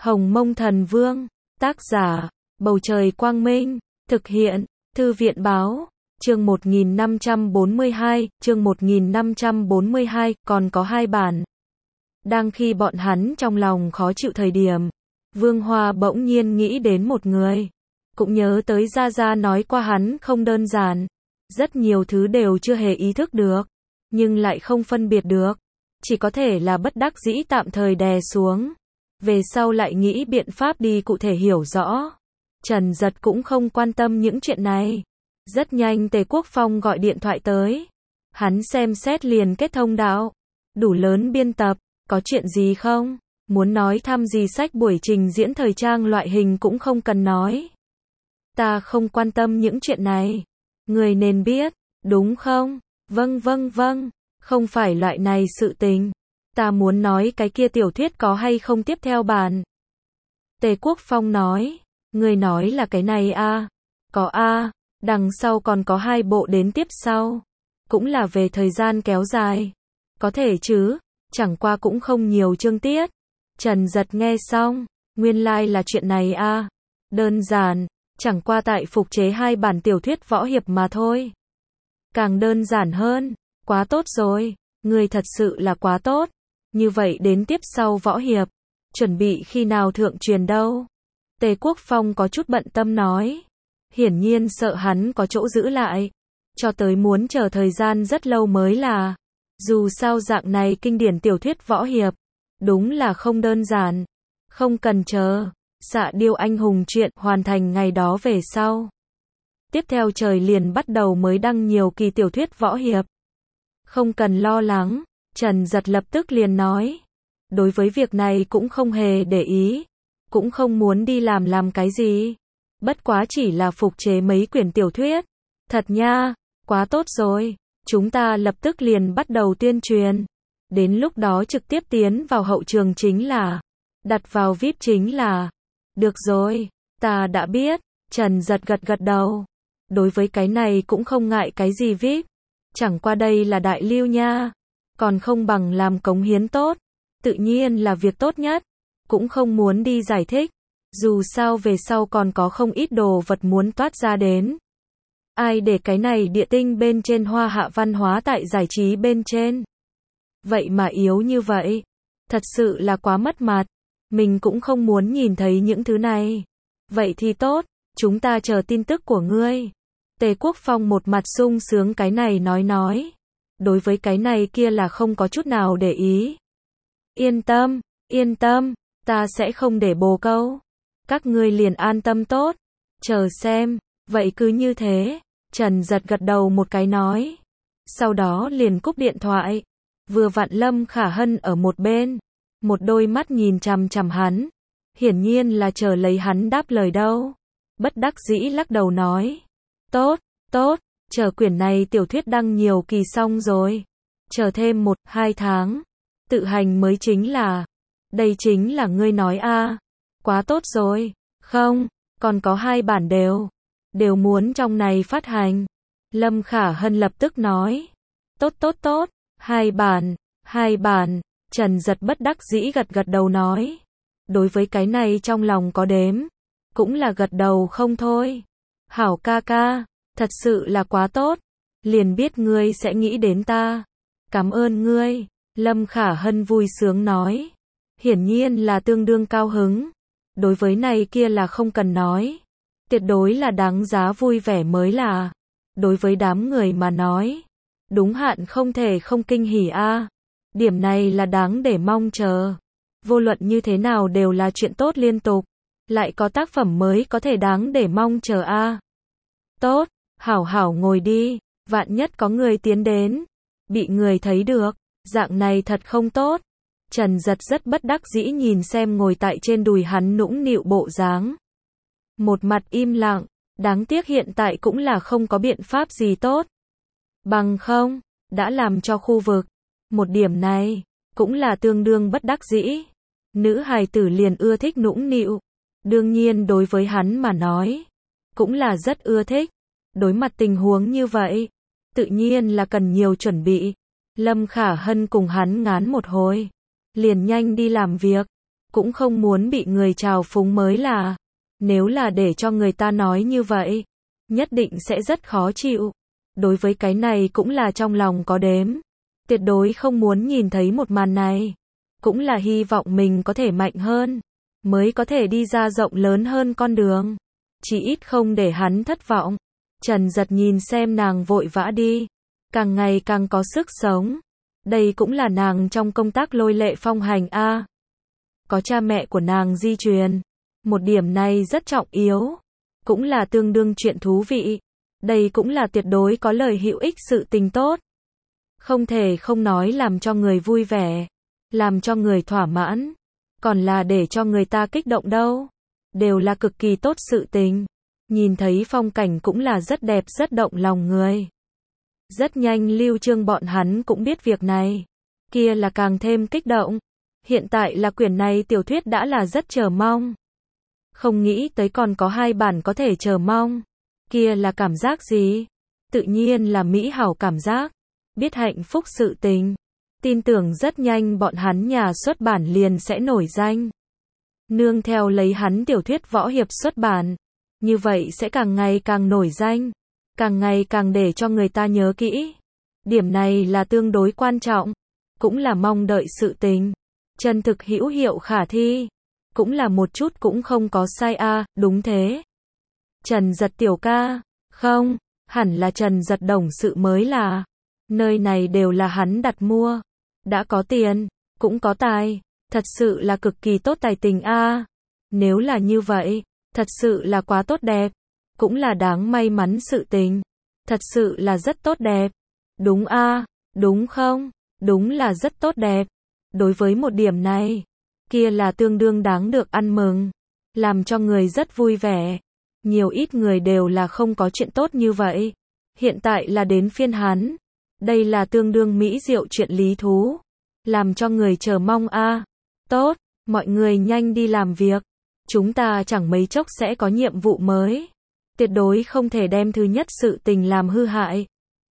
Hồng Mông Thần Vương, tác giả, Bầu Trời Quang Minh, thực hiện, Thư viện Báo, chương 1542, còn có 2 bản. Đang khi bọn hắn trong lòng khó chịu thời điểm, Vương Hoa bỗng nhiên nghĩ đến một người. Cũng nhớ tới Gia Gia nói qua hắn không đơn giản. Rất nhiều thứ đều chưa hề ý thức được, nhưng lại không phân biệt được. Chỉ có thể là bất đắc dĩ tạm thời đè xuống. Về sau lại nghĩ biện pháp đi cụ thể hiểu rõ. Trần Giật cũng không quan tâm những chuyện này. Rất nhanh Tề Quốc Phong gọi điện thoại tới. Hắn xem xét liền kết thông đạo. Đủ lớn biên tập, có chuyện gì không? Muốn nói thăm gì sách buổi trình diễn thời trang loại hình cũng không cần nói. Ta không quan tâm những chuyện này. Người nên biết, đúng không? Vâng, không phải loại này sự tình. Ta muốn nói cái kia tiểu thuyết có hay không tiếp theo bản. Tề Quốc Phong nói, người nói là cái này a? Có a, đằng sau còn có 2 bộ đến tiếp sau. Cũng là về thời gian kéo dài. Có thể chứ, chẳng qua cũng không nhiều chương tiết. Trần Giật nghe xong, nguyên lai là chuyện này a. Đơn giản, chẳng qua tại phục chế 2 bản tiểu thuyết võ hiệp mà thôi. Càng đơn giản hơn, quá tốt rồi, người thật sự là quá tốt. Như vậy đến tiếp sau võ hiệp, chuẩn bị khi nào thượng truyền đâu? Tề Quốc Phong có chút bận tâm nói. Hiển nhiên sợ hắn có chỗ giữ lại. Cho tới muốn chờ thời gian rất lâu mới là. Dù sao dạng này kinh điển tiểu thuyết võ hiệp, đúng là không đơn giản. Không cần chờ. Xạ Điêu Anh Hùng chuyện hoàn thành ngày đó về sau. Tiếp theo trời liền bắt đầu mới đăng nhiều kỳ tiểu thuyết võ hiệp. Không cần lo lắng, Trần Giật lập tức liền nói. Đối với việc này cũng không hề để ý. Cũng không muốn đi làm cái gì. Bất quá chỉ là phục chế mấy quyển tiểu thuyết. Thật nha, quá tốt rồi. Chúng ta lập tức liền bắt đầu tuyên truyền. Đến lúc đó trực tiếp tiến vào hậu trường chính là. Đặt vào VIP chính là. Được rồi, ta đã biết. Trần Giật gật đầu. Đối với cái này cũng không ngại cái gì VIP. Chẳng qua đây là đại lưu nha. Còn không bằng làm cống hiến tốt. Tự nhiên là việc tốt nhất. Cũng không muốn đi giải thích. Dù sao về sau còn có không ít đồ vật muốn toát ra đến. Ai để cái này địa tinh bên trên hoa hạ văn hóa tại giải trí bên trên. Vậy mà yếu như vậy. Thật sự là quá mất mặt. Mình cũng không muốn nhìn thấy những thứ này. Vậy thì tốt, chúng ta chờ tin tức của ngươi. Tề Quốc Phong một mặt sung sướng cái này nói. Đối với cái này kia là không có chút nào để ý. Yên tâm, ta sẽ không để bồ câu. Các ngươi liền an tâm tốt. Chờ xem, vậy cứ như thế. Trần Giật gật đầu một cái nói. Sau đó liền cúp điện thoại. Vừa vặn Lâm Khả Hân ở một bên. Một đôi mắt nhìn chằm chằm hắn. Hiển nhiên là chờ lấy hắn đáp lời đâu. Bất đắc dĩ lắc đầu nói. Tốt, chờ quyển này tiểu thuyết đăng nhiều kỳ xong rồi. Chờ thêm 1-2 tháng. Tự hành mới chính là. Đây chính là ngươi nói a. Quá tốt rồi. Không, còn có 2 bản đều muốn trong này phát hành. Lâm Khả Hân lập tức nói. Tốt, 2 bản. Trần Giật bất đắc dĩ gật đầu nói. Đối với cái này trong lòng có đếm. Cũng là gật đầu không thôi. Hảo ca, thật sự là quá tốt. Liền biết ngươi sẽ nghĩ đến ta. Cảm ơn ngươi. Lâm Khả Hân vui sướng nói. Hiển nhiên là tương đương cao hứng. Đối với này kia là không cần nói. Tuyệt đối là đáng giá vui vẻ mới là. Đối với đám người mà nói. Đúng hạn không thể không kinh hỉ a. Điểm này là đáng để mong chờ. Vô luận như thế nào đều là chuyện tốt liên tục. Lại có tác phẩm mới có thể đáng để mong chờ a. Tốt, hảo ngồi đi. Vạn nhất có người tiến đến. Bị người thấy được. Dạng này thật không tốt. Trần Giật rất bất đắc dĩ nhìn xem ngồi tại trên đùi hắn nũng nịu bộ dáng. Một mặt im lặng. Đáng tiếc hiện tại cũng là không có biện pháp gì tốt. Bằng không, đã làm cho khu vực. Một điểm này, cũng là tương đương bất đắc dĩ. Nữ hài tử liền ưa thích nũng nịu. Đương nhiên đối với hắn mà nói, cũng là rất ưa thích. Đối mặt tình huống như vậy, tự nhiên là cần nhiều chuẩn bị. Lâm Khả Hân cùng hắn ngán một hồi, liền nhanh đi làm việc. cũng không muốn bị người trào phúng mới là. Nếu là để cho người ta nói như vậy, nhất định sẽ rất khó chịu. Đối với cái này cũng là trong lòng có đếm. Tuyệt đối không muốn nhìn thấy một màn này. Cũng là hy vọng mình có thể mạnh hơn, mới có thể đi ra rộng lớn hơn con đường. Chỉ ít không để hắn thất vọng. Trần Giật nhìn xem nàng vội vã đi, càng ngày càng có sức sống. Đây cũng là nàng trong công tác lôi lệ phong hành a. Có cha mẹ của nàng di truyền. Một điểm này rất trọng yếu. Cũng là tương đương chuyện thú vị. Đây cũng là tuyệt đối có lời hữu ích sự tình tốt. Không thể không nói làm cho người vui vẻ, làm cho người thỏa mãn, còn là để cho người ta kích động đâu. Đều là cực kỳ tốt sự tình. Nhìn thấy phong cảnh cũng là rất đẹp rất động lòng người. Rất nhanh Lưu Trương bọn hắn cũng biết việc này. Kia là càng thêm kích động. Hiện tại là quyển này tiểu thuyết đã là rất chờ mong. Không nghĩ tới còn có 2 bản có thể chờ mong. Kia là cảm giác gì? Tự nhiên là mỹ hảo cảm giác. Biết hạnh phúc sự tình. Tin tưởng rất nhanh bọn hắn nhà xuất bản liền sẽ nổi danh. Nương theo lấy hắn tiểu thuyết võ hiệp xuất bản. Như vậy sẽ càng ngày càng nổi danh. Càng ngày càng để cho người ta nhớ kỹ. Điểm này là tương đối quan trọng. Cũng là mong đợi sự tình. Chân thực hữu hiệu khả thi. Cũng là một chút cũng không có sai a, đúng thế. Trần Giật tiểu ca. Không, hẳn là Trần Giật đồng sự mới là. Nơi này đều là hắn đặt mua. Đã có tiền, cũng có tài. Thật sự là cực kỳ tốt tài tình a. Nếu là như vậy, thật sự là quá tốt đẹp. Cũng là đáng may mắn sự tình. Thật sự là rất tốt đẹp. Đúng a, đúng không? Đúng là rất tốt đẹp. Đối với một điểm này, kia là tương đương đáng được ăn mừng. Làm cho người rất vui vẻ. Nhiều ít người đều là không có chuyện tốt như vậy. Hiện tại là đến phiên hắn. Đây là tương đương mỹ diệu chuyện lý thú. Làm cho người chờ mong a. Tốt, mọi người nhanh đi làm việc. Chúng ta chẳng mấy chốc sẽ có nhiệm vụ mới. Tuyệt đối không thể đem thứ nhất sự tình làm hư hại.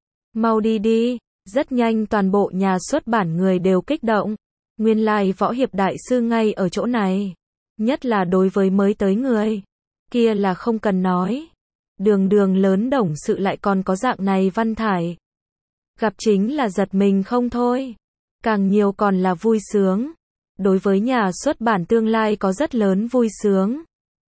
Mau đi đi. Rất nhanh toàn bộ nhà xuất bản người đều kích động. Nguyên lai võ hiệp đại sư ngay ở chỗ này. Nhất là đối với mới tới người. Kia là không cần nói. Đường đường lớn đồng sự lại còn có dạng này văn thải. Gặp chính là giật mình không thôi. Càng nhiều còn là vui sướng. Đối với nhà xuất bản tương lai có rất lớn vui sướng.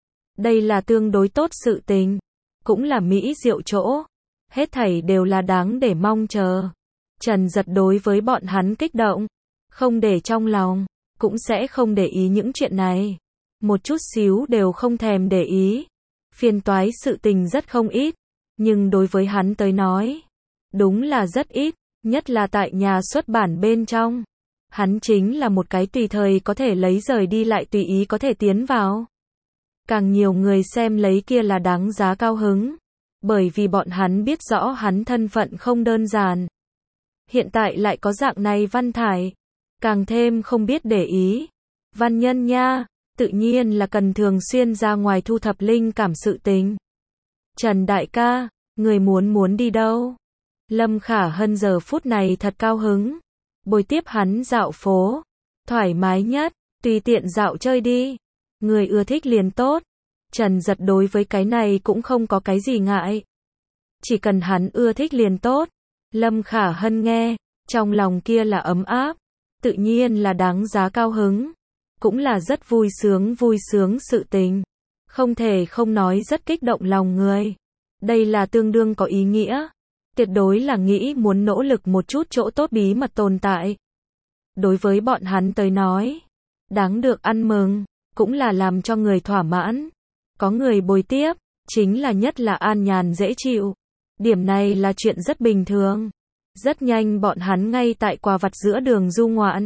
Đây là tương đối tốt sự tình. Cũng là mỹ diệu chỗ. Hết thảy đều là đáng để mong chờ. Trần Giật đối với bọn hắn kích động. Không để trong lòng. Cũng sẽ không để ý những chuyện này. Một chút xíu đều không thèm để ý. Phiền toái sự tình rất không ít. Nhưng đối với hắn tới nói. Đúng là rất ít. Nhất là tại nhà xuất bản bên trong. Hắn chính là một cái tùy thời có thể lấy rời đi lại tùy ý có thể tiến vào. Càng nhiều người xem lấy kia là đáng giá cao hứng. Bởi vì bọn hắn biết rõ hắn thân phận không đơn giản. Hiện tại lại có dạng này văn thải. Càng thêm không biết để ý. Văn nhân nha, tự nhiên là cần thường xuyên ra ngoài thu thập linh cảm sự tình. Trần đại ca, người muốn đi đâu? Lâm Khả Hân giờ phút này thật cao hứng. Bồi tiếp hắn dạo phố. Thoải mái nhất, tùy tiện dạo chơi đi. Người ưa thích liền tốt. Trần Giật đối với cái này cũng không có cái gì ngại. Chỉ cần hắn ưa thích liền tốt. Lâm Khả Hân nghe, trong lòng kia là ấm áp. Tự nhiên là đáng giá cao hứng. Cũng là rất vui sướng sự tình. Không thể không nói rất kích động lòng người. Đây là tương đương có ý nghĩa. Tuyệt đối là nghĩ muốn nỗ lực một chút chỗ tốt bí mật tồn tại. Đối với bọn hắn tới nói, đáng được ăn mừng, cũng là làm cho người thỏa mãn. Có người bồi tiếp, chính là nhất là an nhàn dễ chịu. Điểm này là chuyện rất bình thường. Rất nhanh bọn hắn ngay tại quà vặt giữa đường du ngoạn.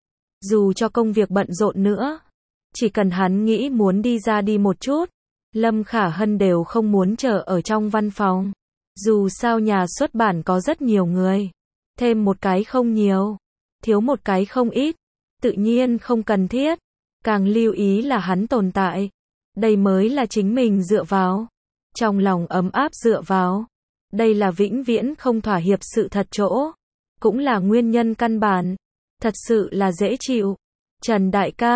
Dù cho công việc bận rộn nữa, chỉ cần hắn nghĩ muốn đi ra đi một chút, Lâm Khả Hân đều không muốn chờ ở trong văn phòng. Dù sao nhà xuất bản có rất nhiều người. Thêm một cái không nhiều. Thiếu một cái không ít. Tự nhiên không cần thiết. Càng lưu ý là hắn tồn tại. Đây mới là chính mình dựa vào. Trong lòng ấm áp dựa vào. Đây là vĩnh viễn không thỏa hiệp sự thật chỗ. Cũng là nguyên nhân căn bản. Thật sự là dễ chịu. Trần đại ca,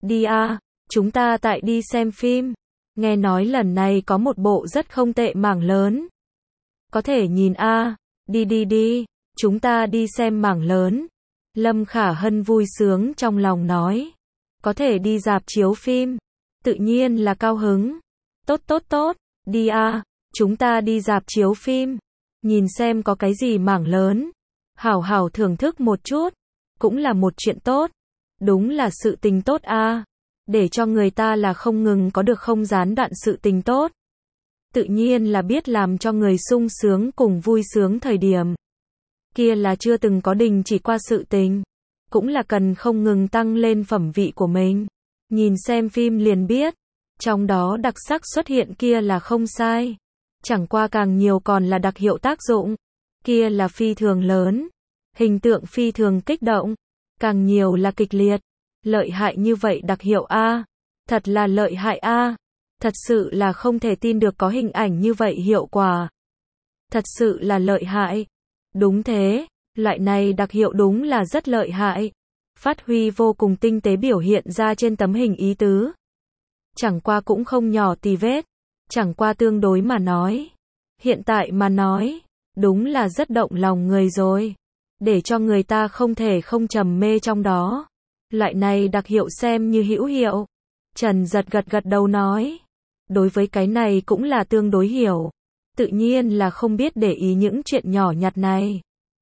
Đi a, chúng ta tại đi xem phim. Nghe nói lần này có một bộ rất không tệ mảng lớn. Có thể nhìn a, đi đi đi, chúng ta đi xem mảng lớn. Lâm Khả Hân vui sướng trong lòng nói. Có thể đi rạp chiếu phim. Tự nhiên là cao hứng. Tốt tốt tốt, đi a, chúng ta đi rạp chiếu phim. Nhìn xem có cái gì mảng lớn. Hảo hảo thưởng thức một chút. Cũng là một chuyện tốt. Đúng là sự tình tốt a. Để cho người ta là không ngừng có được không gián đoạn sự tình tốt. Tự nhiên là biết làm cho người sung sướng cùng vui sướng thời điểm. Kia là chưa từng có đình chỉ qua sự tình. Cũng là cần không ngừng tăng lên phẩm vị của mình. Nhìn xem phim liền biết. Trong đó đặc sắc xuất hiện kia là không sai. Chẳng qua càng nhiều còn là đặc hiệu tác dụng. Kia là phi thường lớn. Hình tượng phi thường kích động. Càng nhiều là kịch liệt. Lợi hại như vậy đặc hiệu a. Thật là lợi hại a. Thật sự là không thể tin được có hình ảnh như vậy hiệu quả. Thật sự là lợi hại. Đúng thế, loại này đặc hiệu đúng là rất lợi hại. Phát huy vô cùng tinh tế biểu hiện ra trên tấm hình ý tứ. Chẳng qua cũng không nhỏ tì vết. Chẳng qua tương đối mà nói. Hiện tại mà nói, đúng là rất động lòng người rồi. Để cho người ta không thể không trầm mê trong đó. Loại này đặc hiệu xem như hữu hiệu. Trần Giật gật gật đầu nói. Đối với cái này cũng là tương đối hiểu. Tự nhiên là không biết để ý những chuyện nhỏ nhặt này.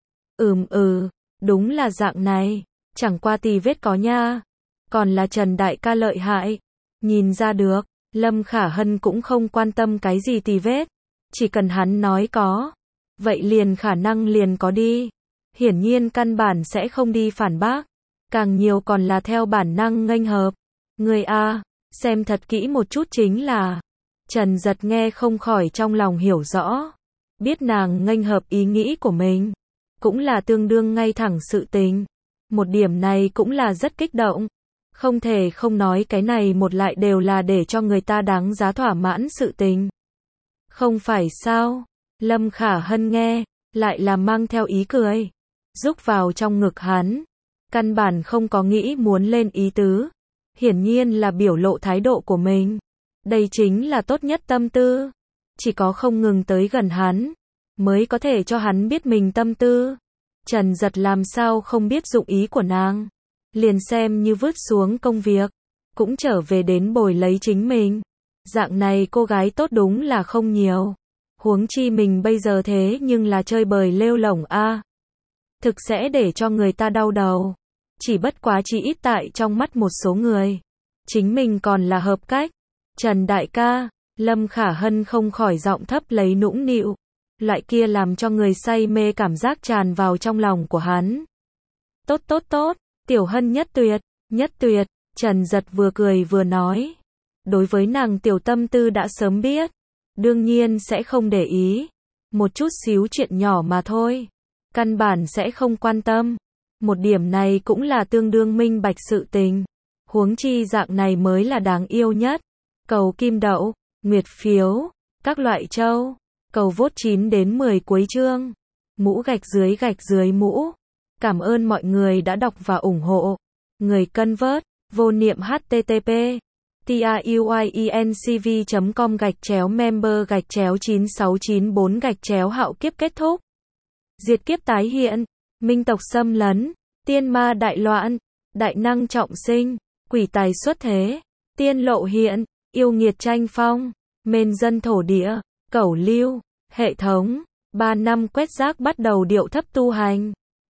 Đúng là dạng này. Chẳng qua tì vết có nha. Còn là Trần đại ca lợi hại. Nhìn ra được, Lâm Khả Hân cũng không quan tâm cái gì tì vết. Chỉ cần hắn nói có. Vậy liền khả năng liền có đi. Hiển nhiên căn bản sẽ không đi phản bác. Càng nhiều còn là theo bản năng nghênh hợp. Người a, xem thật kỹ một chút chính là. Trần Giật nghe không khỏi trong lòng hiểu rõ. Biết nàng nghênh hợp ý nghĩ của mình. Cũng là tương đương ngay thẳng sự tình. Một điểm này cũng là rất kích động. Không thể không nói cái này một lại đều là để cho người ta đáng giá thỏa mãn sự tình. Không phải sao? Lâm Khả Hân nghe, lại là mang theo ý cười. Rúc vào trong ngực hắn. Căn bản không có nghĩ muốn lên ý tứ. Hiển nhiên là biểu lộ thái độ của mình. Đây chính là tốt nhất tâm tư. Chỉ có không ngừng tới gần hắn, mới có thể cho hắn biết mình tâm tư. Trần Giật làm sao không biết dụng ý của nàng. Liền xem như vứt xuống công việc. Cũng trở về đến bồi lấy chính mình. Dạng này cô gái tốt đúng là không nhiều. Huống chi mình bây giờ thế nhưng là chơi bời lêu lổng a. Thực sẽ để cho người ta đau đầu. Chỉ bất quá chỉ ít tại trong mắt một số người. Chính mình còn là hợp cách. Trần đại ca, Lâm Khả Hân không khỏi giọng thấp lấy nũng nịu. Loại kia làm cho người say mê cảm giác tràn vào trong lòng của hắn. Tốt tốt tốt, Tiểu Hân nhất tuyệt, nhất tuyệt. Trần Giật vừa cười vừa nói. Đối với nàng tiểu tâm tư đã sớm biết. Đương nhiên sẽ không để ý. Một chút xíu chuyện nhỏ mà thôi. Căn bản sẽ không quan tâm. Một điểm này cũng là tương đương minh bạch sự tình. Huống chi dạng này mới là đáng yêu nhất. Cầu kim đậu, nguyệt phiếu, các loại châu. Cầu vote 9 đến 10 cuối chương. Mũ gạch dưới mũ. Cảm ơn mọi người đã đọc và ủng hộ. Người cân vớt, vô niệm http tiuyicnCV.com/member/9694- hạo kiếp kết thúc. Diệt kiếp tái hiện, minh tộc xâm lấn, tiên ma đại loạn, đại năng trọng sinh, quỷ tài xuất thế, tiên lộ hiện, yêu nghiệt tranh phong, mên dân thổ địa, cẩu lưu, hệ thống, 3 năm quét rác bắt đầu điệu thấp tu hành.